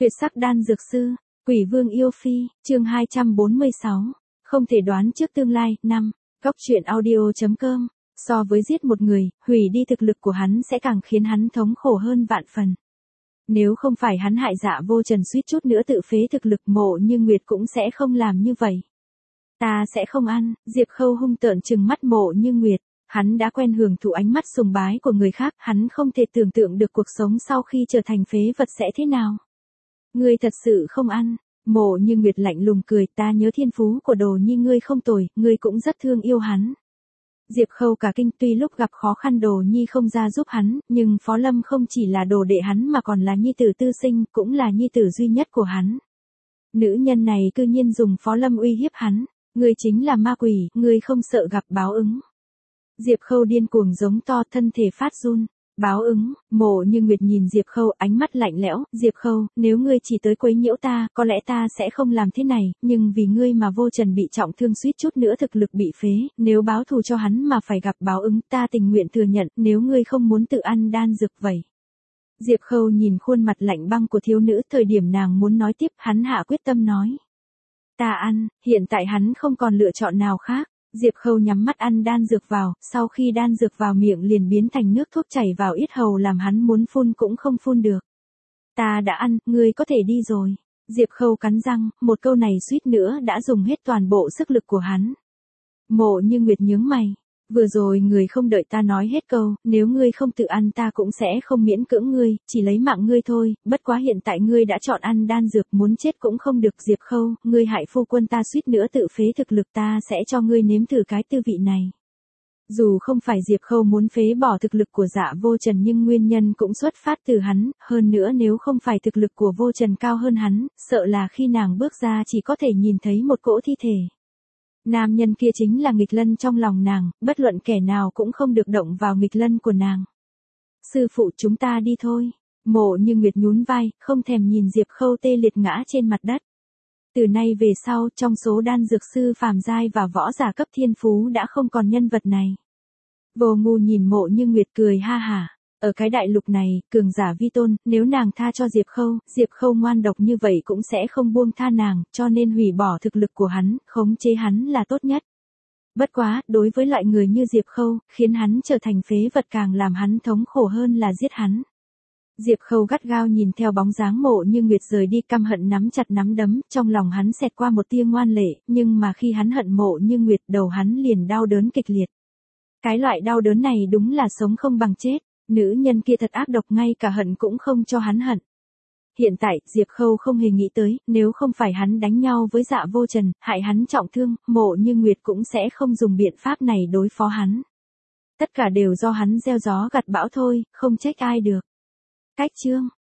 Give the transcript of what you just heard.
Tuyệt sắc đan dược sư, Quỷ Vương yêu phi, chương 246. Không thể đoán trước tương lai, 5. Góc truyện audio.com. So với giết một người, hủy đi thực lực của hắn sẽ càng khiến hắn thống khổ hơn vạn phần. Nếu không phải hắn hại Dạ Vô Trần suýt chút nữa tự phế thực lực, Mộ Như Nguyệt cũng sẽ không làm như vậy. Ta sẽ không ăn, Diệp Khâu hung tợn trừng mắt Mộ Như Nguyệt. Hắn đã quen hưởng thụ ánh mắt sùng bái của người khác, hắn không thể tưởng tượng được cuộc sống sau khi trở thành phế vật sẽ thế nào. Ngươi thật sự không ăn? Mộ Như Nguyệt lạnh lùng cười, ta nhớ thiên phú của Đồ Nhi ngươi không tồi, ngươi cũng rất thương yêu hắn. Diệp Khâu cả kinh, tuy lúc gặp khó khăn Đồ Nhi không ra giúp hắn, nhưng Phó Lâm không chỉ là đồ đệ hắn mà còn là nhi tử tư sinh, cũng là nhi tử duy nhất của hắn. Nữ nhân này cư nhiên dùng Phó Lâm uy hiếp hắn, ngươi chính là ma quỷ, ngươi không sợ gặp báo ứng. Diệp Khâu điên cuồng giống to, thân thể phát run. Báo ứng. Mộ Như Nguyệt nhìn Diệp Khâu, ánh mắt lạnh lẽo. Diệp Khâu, nếu ngươi chỉ tới quấy nhiễu ta, có lẽ ta sẽ không làm thế này, nhưng vì ngươi mà Vô Trần bị trọng thương suýt chút nữa thực lực bị phế, nếu báo thù cho hắn mà phải gặp báo ứng, ta tình nguyện thừa nhận, nếu ngươi không muốn tự ăn đan dược vậy. Diệp Khâu nhìn khuôn mặt lạnh băng của thiếu nữ, thời điểm nàng muốn nói tiếp, hắn hạ quyết tâm nói. Ta ăn, hiện tại hắn không còn lựa chọn nào khác. Diệp Khâu nhắm mắt ăn đan dược vào, sau khi đan dược vào miệng liền biến thành nước thuốc chảy vào yết hầu làm hắn muốn phun cũng không phun được. Ta đã ăn, ngươi có thể đi rồi. Diệp Khâu cắn răng, một câu này suýt nữa đã dùng hết toàn bộ sức lực của hắn. Mộ Như Nguyệt nhướng mày. Vừa rồi người không đợi ta nói hết câu, nếu ngươi không tự ăn ta cũng sẽ không miễn cưỡng ngươi, chỉ lấy mạng ngươi thôi, bất quá hiện tại ngươi đã chọn ăn đan dược, muốn chết cũng không được. Diệp Khâu, ngươi hại phu quân ta suýt nữa tự phế thực lực, ta sẽ cho ngươi nếm thử cái tư vị này. Dù không phải Diệp Khâu muốn phế bỏ thực lực của Dạ Vô Trần nhưng nguyên nhân cũng xuất phát từ hắn, hơn nữa nếu không phải thực lực của Vô Trần cao hơn hắn, sợ là khi nàng bước ra chỉ có thể nhìn thấy một cỗ thi thể. Nam nhân kia chính là nghịch lân trong lòng nàng, bất luận kẻ nào cũng không được động vào nghịch lân của nàng. Sư phụ, chúng ta đi thôi. Mộ Như Nguyệt nhún vai, không thèm nhìn Diệp Khâu tê liệt ngã trên mặt đất. Từ nay về sau, trong số đan dược sư phàm giai và võ giả cấp thiên phú đã không còn nhân vật này. Vô Ngu nhìn Mộ Như Nguyệt cười ha hả. Ở cái đại lục này, cường giả vi tôn, nếu nàng tha cho Diệp Khâu ngoan độc như vậy cũng sẽ không buông tha nàng, cho nên hủy bỏ thực lực của hắn, khống chế hắn là tốt nhất. Bất quá, đối với loại người như Diệp Khâu, khiến hắn trở thành phế vật càng làm hắn thống khổ hơn là giết hắn. Diệp Khâu gắt gao nhìn theo bóng dáng Mộ Như Nguyệt rời đi, căm hận nắm chặt nắm đấm, trong lòng hắn xẹt qua một tia ngoan lệ, nhưng mà khi hắn hận Mộ Như Nguyệt, đầu hắn liền đau đớn kịch liệt. Cái loại đau đớn này đúng là sống không bằng chết. Nữ nhân kia thật ác độc, ngay cả hận cũng không cho hắn hận. Hiện tại, Diệp Khâu không hề nghĩ tới, nếu không phải hắn đánh nhau với Dạ Vô Trần, hại hắn trọng thương, Mộ Như Nguyệt cũng sẽ không dùng biện pháp này đối phó hắn. Tất cả đều do hắn gieo gió gặt bão thôi, không trách ai được. Cách chương.